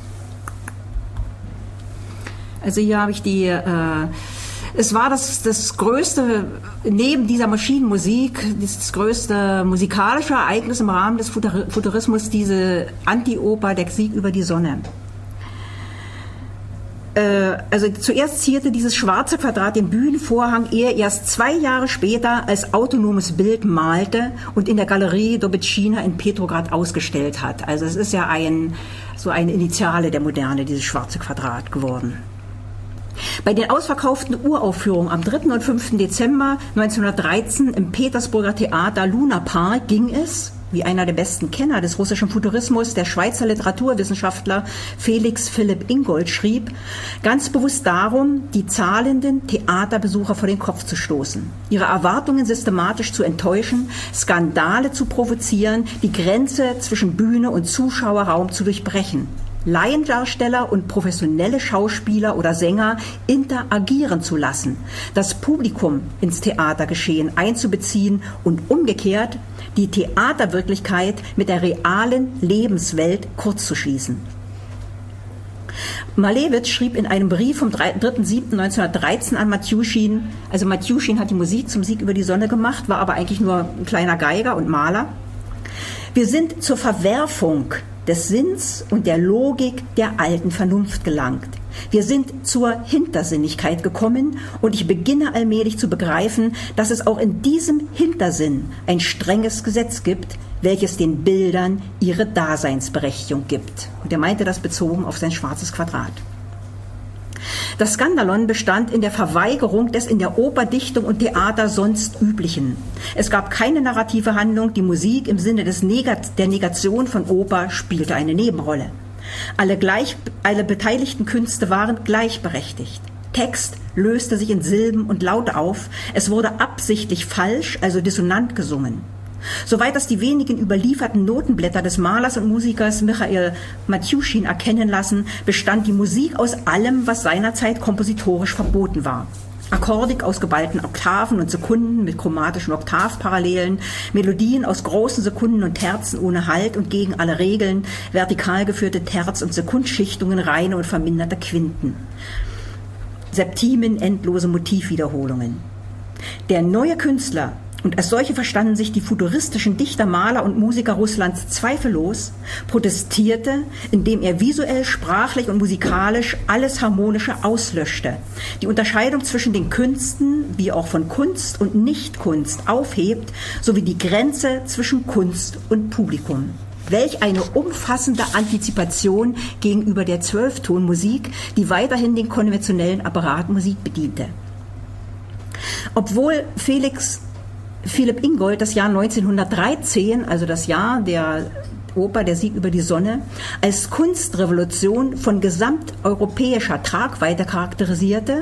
Also hier habe ich die... Äh, Es war das, das größte, neben dieser Maschinenmusik, das größte musikalische Ereignis im Rahmen des Futurismus, diese Anti-Oper Der Sieg über die Sonne. Äh, also zuerst zierte dieses schwarze Quadrat den Bühnenvorhang, ehe er erst zwei Jahre später als autonomes Bild malte und in der Galerie Dobitschina in Petrograd ausgestellt hat. Also es ist ja ein, so eine Initiale der Moderne, dieses schwarze Quadrat geworden. Bei den ausverkauften Uraufführungen am dritten und fünften Dezember neunzehnhundertdreizehn im Petersburger Theater Luna Park ging es, wie einer der besten Kenner des russischen Futurismus, der Schweizer Literaturwissenschaftler Felix Philipp Ingold, schrieb, ganz bewusst darum, die zahlenden Theaterbesucher vor den Kopf zu stoßen, ihre Erwartungen systematisch zu enttäuschen, Skandale zu provozieren, die Grenze zwischen Bühne und Zuschauerraum zu durchbrechen. Laiendarsteller und professionelle Schauspieler oder Sänger interagieren zu lassen, das Publikum ins Theatergeschehen einzubeziehen und umgekehrt die Theaterwirklichkeit mit der realen Lebenswelt kurzzuschließen. Malevich schrieb in einem Brief vom dritten siebten neunzehnhundertdreizehn an Matjuschin, also Matjuschin hat die Musik zum Sieg über die Sonne gemacht, war aber eigentlich nur ein kleiner Geiger und Maler. Wir sind zur Verwerfung des Sinns und der Logik der alten Vernunft gelangt. Wir sind zur Hintersinnigkeit gekommen und ich beginne allmählich zu begreifen, dass es auch in diesem Hintersinn ein strenges Gesetz gibt, welches den Bildern ihre Daseinsberechtigung gibt. Und er meinte das bezogen auf sein schwarzes Quadrat. Das Skandalon bestand in der Verweigerung des in der Oper, Dichtung und Theater sonst Üblichen. Es gab keine narrative Handlung, die Musik im Sinne des Negat- der Negation von Oper spielte eine Nebenrolle. Alle, gleich, alle beteiligten Künste waren gleichberechtigt. Text löste sich in Silben und Laute auf, es wurde absichtlich falsch, also dissonant gesungen. Soweit das die wenigen überlieferten Notenblätter des Malers und Musikers Michail Matjuschin erkennen lassen, bestand die Musik aus allem, was seinerzeit kompositorisch verboten war. Akkordik aus geballten Oktaven und Sekunden mit chromatischen Oktavparallelen, Melodien aus großen Sekunden und Terzen ohne Halt und gegen alle Regeln, vertikal geführte Terz- und Sekundschichtungen, reine und verminderte Quinten, Septimen, endlose Motivwiederholungen. Der neue Künstler, und als solche verstanden sich die futuristischen Dichter, Maler und Musiker Russlands zweifellos, protestierte, indem er visuell, sprachlich und musikalisch alles Harmonische auslöschte, die Unterscheidung zwischen den Künsten wie auch von Kunst und Nichtkunst aufhebt, sowie die Grenze zwischen Kunst und Publikum. Welch eine umfassende Antizipation gegenüber der Zwölftonmusik, die weiterhin den konventionellen Apparat Musik bediente. Obwohl Felix Philipp Ingold das Jahr neunzehnhundertdreizehn, also das Jahr der Oper Der Sieg über die Sonne, als Kunstrevolution von gesamteuropäischer Tragweite charakterisierte,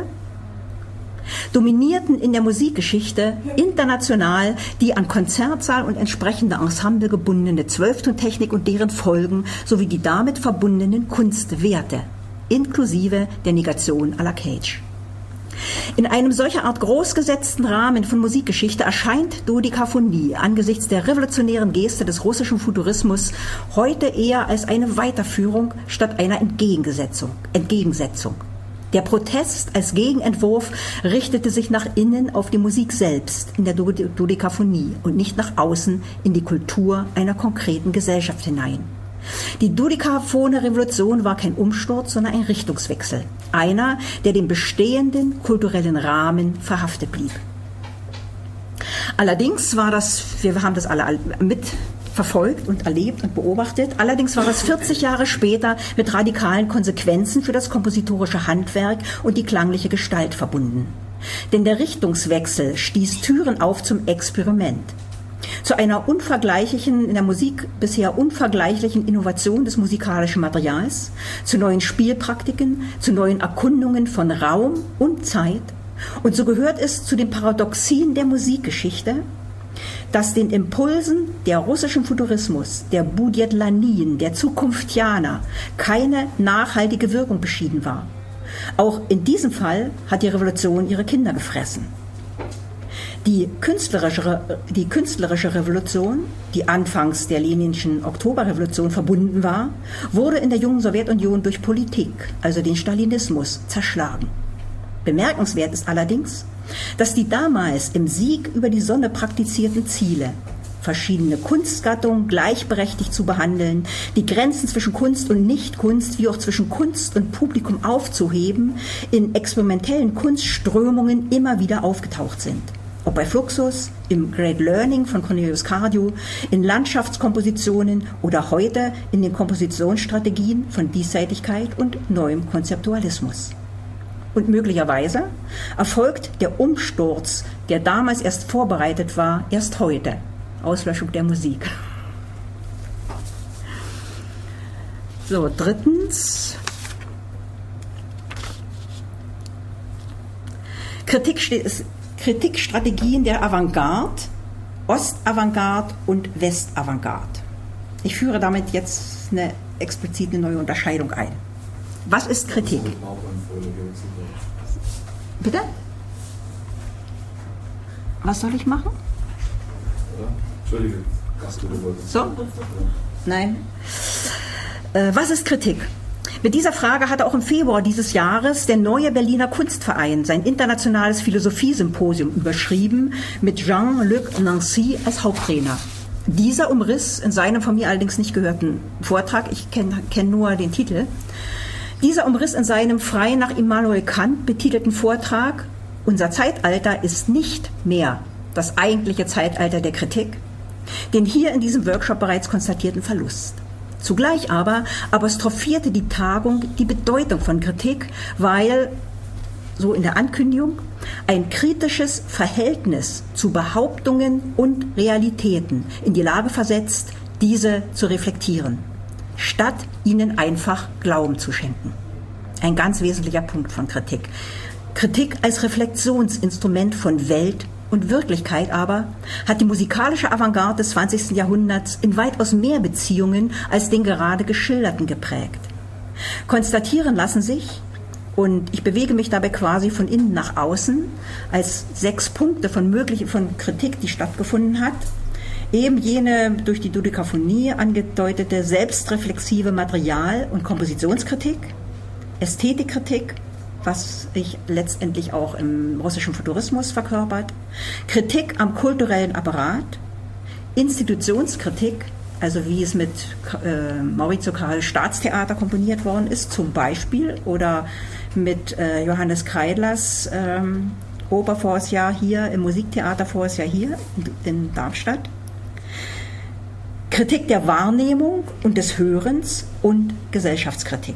dominierten in der Musikgeschichte international die an Konzertsaal und entsprechende Ensemble gebundene Zwölftontechnik und deren Folgen sowie die damit verbundenen Kunstwerte, inklusive der Negation à la Cage. In einem solcher Art großgesetzten Rahmen von Musikgeschichte erscheint Dodekaphonie angesichts der revolutionären Geste des russischen Futurismus heute eher als eine Weiterführung statt einer Entgegensetzung. Entgegensetzung. Der Protest als Gegenentwurf richtete sich nach innen auf die Musik selbst in der Dodekaphonie und nicht nach außen in die Kultur einer konkreten Gesellschaft hinein. Die dodekaphone Revolution war kein Umsturz, sondern ein Richtungswechsel. Einer, der dem bestehenden kulturellen Rahmen verhaftet blieb. Allerdings war das, wir haben das alle mitverfolgt und erlebt und beobachtet, allerdings war das vierzig Jahre später mit radikalen Konsequenzen für das kompositorische Handwerk und die klangliche Gestalt verbunden. Denn der Richtungswechsel stieß Türen auf zum Experiment. Zu einer unvergleichlichen, in der Musik bisher unvergleichlichen Innovation des musikalischen Materials, zu neuen Spielpraktiken, zu neuen Erkundungen von Raum und Zeit. Und so gehört es zu den Paradoxien der Musikgeschichte, dass den Impulsen der russischen Futurismus, der Budjetlanien, der Zukunftianer keine nachhaltige Wirkung beschieden war. Auch in diesem Fall hat die Revolution ihre Kinder gefressen. Die künstlerische, die künstlerische Revolution, die anfangs der leninschen Oktoberrevolution verbunden war, wurde in der jungen Sowjetunion durch Politik, also den Stalinismus, zerschlagen. Bemerkenswert ist allerdings, dass die damals im Sieg über die Sonne praktizierten Ziele, verschiedene Kunstgattungen gleichberechtigt zu behandeln, die Grenzen zwischen Kunst und Nichtkunst wie auch zwischen Kunst und Publikum aufzuheben, in experimentellen Kunstströmungen immer wieder aufgetaucht sind. Ob bei Fluxus, im Great Learning von Cornelius Cardew, in Landschaftskompositionen oder heute in den Kompositionsstrategien von Diesseitigkeit und neuem Konzeptualismus. Und möglicherweise erfolgt der Umsturz, der damals erst vorbereitet war, erst heute. Auslöschung der Musik. So, drittens. Kritik steht, Kritikstrategien der Avantgarde, Ostavantgarde und Westavantgarde. Ich führe damit jetzt eine explizite neue Unterscheidung ein. Was ist Kritik? Bitte? Was soll ich machen? Entschuldige. So? Nein. Äh, was ist Kritik? Mit dieser Frage hatte auch im Februar dieses Jahres der neue Berliner Kunstverein sein internationales Philosophiesymposium überschrieben mit Jean-Luc Nancy als Haupttrainer. Dieser umriss in seinem von mir allerdings nicht gehörten Vortrag, ich kenne kenn nur den Titel, dieser umriss in seinem frei nach Immanuel Kant betitelten Vortrag: Unser Zeitalter ist nicht mehr das eigentliche Zeitalter der Kritik, den hier in diesem Workshop bereits konstatierten Verlust. Zugleich aber apostrophierte die Tagung die Bedeutung von Kritik, weil, so in der Ankündigung, ein kritisches Verhältnis zu Behauptungen und Realitäten in die Lage versetzt, diese zu reflektieren, statt ihnen einfach Glauben zu schenken. Ein ganz wesentlicher Punkt von Kritik. Kritik als Reflexionsinstrument von Welt und Wirklichkeit aber hat die musikalische Avantgarde des zwanzigsten Jahrhunderts in weitaus mehr Beziehungen als den gerade geschilderten geprägt. Konstatieren lassen sich, und ich bewege mich dabei quasi von innen nach außen, als sechs Punkte von mögliche, von Kritik, die stattgefunden hat, eben jene durch die Dodekaphonie angedeutete selbstreflexive Material- und Kompositionskritik, Ästhetikkritik, was sich letztendlich auch im russischen Futurismus verkörpert, Kritik am kulturellen Apparat, Institutionskritik, also wie es mit äh, Maurizio Carrel Staatstheater komponiert worden ist, zum Beispiel, oder mit äh, Johannes Kreidlers ähm, Oper voriges Jahr hier, im Musiktheater voriges Jahr hier in, in Darmstadt. Kritik der Wahrnehmung und des Hörens und Gesellschaftskritik.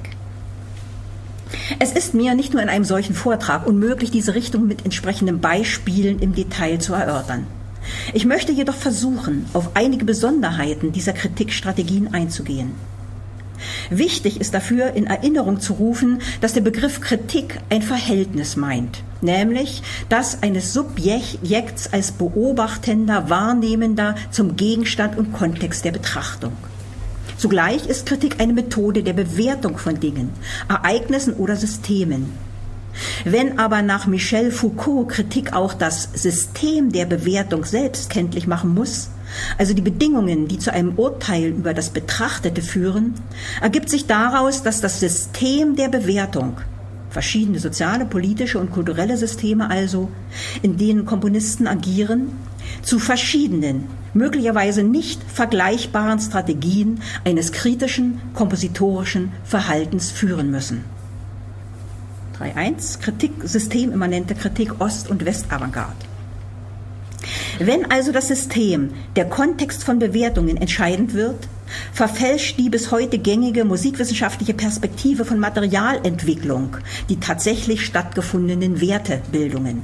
Es ist mir nicht nur in einem solchen Vortrag unmöglich, diese Richtung mit entsprechenden Beispielen im Detail zu erörtern. Ich möchte jedoch versuchen, auf einige Besonderheiten dieser Kritikstrategien einzugehen. Wichtig ist dafür, in Erinnerung zu rufen, dass der Begriff Kritik ein Verhältnis meint, nämlich das eines Subjekts als beobachtender, wahrnehmender zum Gegenstand und Kontext der Betrachtung. Zugleich ist Kritik eine Methode der Bewertung von Dingen, Ereignissen oder Systemen. Wenn aber nach Michel Foucault Kritik auch das System der Bewertung selbst kenntlich machen muss, also die Bedingungen, die zu einem Urteil über das Betrachtete führen, ergibt sich daraus, dass das System der Bewertung, verschiedene soziale, politische und kulturelle Systeme also, in denen Komponisten agieren, zu verschiedenen, möglicherweise nicht vergleichbaren Strategien eines kritischen, kompositorischen Verhaltens führen müssen. drei Punkt eins Kritik, systemimmanente Kritik Ost- und Westavantgarde. Wenn also das System, der Kontext von Bewertungen entscheidend wird, verfälscht die bis heute gängige musikwissenschaftliche Perspektive von Materialentwicklung die tatsächlich stattgefundenen Wertebildungen.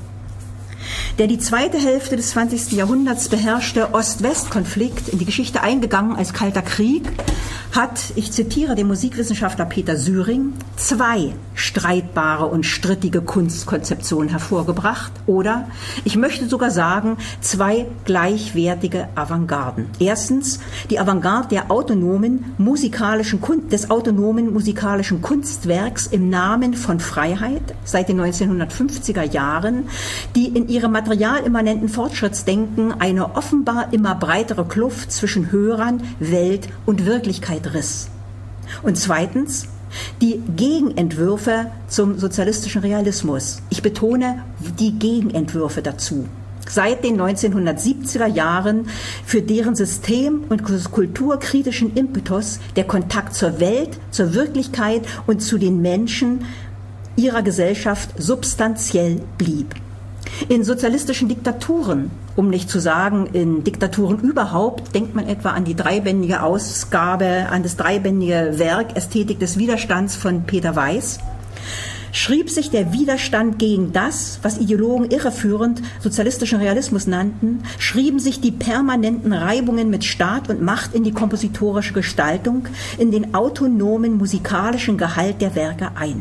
Der die zweite Hälfte des zwanzigsten Jahrhunderts beherrschte Ost-West-Konflikt, in die Geschichte eingegangen als Kalter Krieg, hat, ich zitiere den Musikwissenschaftler Peter Syring, zwei streitbare und strittige Kunstkonzeptionen hervorgebracht oder, ich möchte sogar sagen, zwei gleichwertige Avantgarden. Erstens die Avantgarde der autonomen musikalischen Kun- des autonomen musikalischen Kunstwerks im Namen von Freiheit seit den neunzehnhundertfünfziger Jahren, die in ihrem materialimmanenten Fortschrittsdenken eine offenbar immer breitere Kluft zwischen Hörern, Welt und Wirklichkeit riss. Und zweitens die Gegenentwürfe zum sozialistischen Realismus. Ich betone die Gegenentwürfe dazu. Seit den neunzehnhundertsiebziger Jahren für deren System- und kulturkritischen Impetus der Kontakt zur Welt, zur Wirklichkeit und zu den Menschen ihrer Gesellschaft substanziell blieb. In sozialistischen Diktaturen, um nicht zu sagen in Diktaturen überhaupt, denkt man etwa an die dreibändige Ausgabe, an das dreibändige Werk Ästhetik des Widerstands von Peter Weiß, schrieb sich der Widerstand gegen das, was Ideologen irreführend sozialistischen Realismus nannten, schrieben sich die permanenten Reibungen mit Staat und Macht in die kompositorische Gestaltung, in den autonomen musikalischen Gehalt der Werke ein.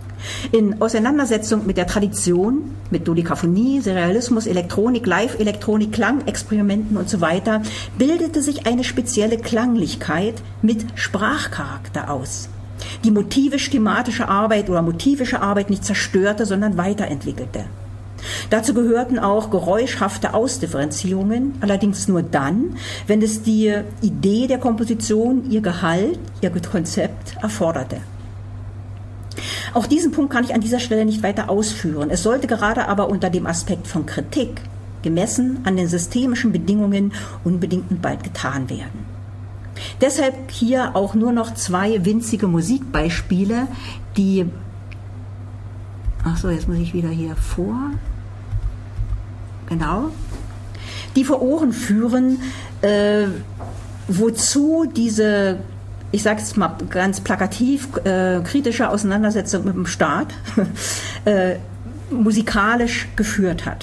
In Auseinandersetzung mit der Tradition, mit Dodekaphonie, Serialismus, Elektronik, Live-Elektronik, Klangexperimenten und so weiter, bildete sich eine spezielle Klanglichkeit mit Sprachcharakter aus, die motivisch-thematische Arbeit oder motivische Arbeit nicht zerstörte, sondern weiterentwickelte. Dazu gehörten auch geräuschhafte Ausdifferenzierungen, allerdings nur dann, wenn es die Idee der Komposition, ihr Gehalt, ihr Konzept erforderte. Auch diesen Punkt kann ich an dieser Stelle nicht weiter ausführen. Es sollte gerade aber unter dem Aspekt von Kritik, gemessen an den systemischen Bedingungen, unbedingt und bald getan werden. Deshalb hier auch nur noch zwei winzige Musikbeispiele, die, ach so, jetzt muss ich wieder hier vor, genau, die vor Ohren führen, äh, wozu diese, ich sage es mal ganz plakativ, äh, kritische Auseinandersetzung mit dem Staat äh, musikalisch geführt hat.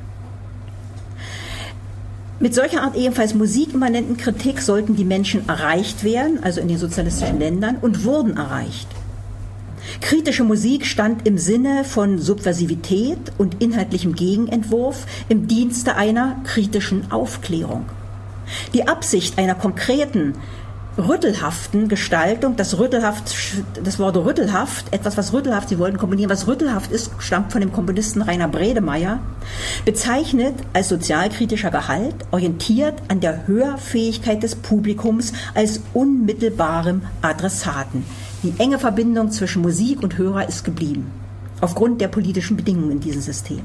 Mit solcher Art ebenfalls musikimmanenten Kritik sollten die Menschen erreicht werden, also in den sozialistischen Ländern, und wurden erreicht. Kritische Musik stand im Sinne von Subversivität und inhaltlichem Gegenentwurf im Dienste einer kritischen Aufklärung. Die Absicht einer konkreten, rüttelhaften Gestaltung, das rüttelhaft, das Wort rüttelhaft, etwas, was rüttelhaft, sie wollten kombinieren, was rüttelhaft ist, stammt von dem Komponisten Rainer Bredemeier, bezeichnet als sozialkritischer Gehalt, orientiert an der Hörfähigkeit des Publikums als unmittelbarem Adressaten. Die enge Verbindung zwischen Musik und Hörer ist geblieben, aufgrund der politischen Bedingungen in diesem System.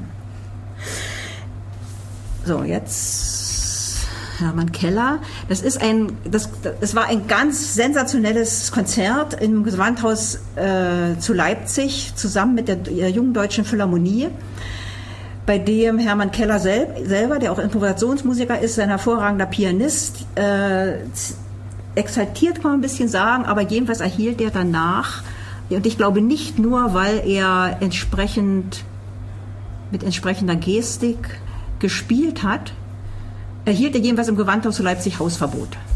So, jetzt Hermann Keller. Das ist ein, das, das war ein ganz sensationelles Konzert im Gewandhaus äh, zu Leipzig zusammen mit der, der Jungen Deutschen Philharmonie, bei dem Hermann Keller sel, selber, der auch Improvisationsmusiker ist, ein hervorragender Pianist, äh, exaltiert kann man ein bisschen sagen, aber jedenfalls erhielt er danach, und ich glaube nicht nur, weil er entsprechend mit entsprechender Gestik gespielt hat, erhielt er jedenfalls im Gewandhaus zu Leipzig Hausverbot.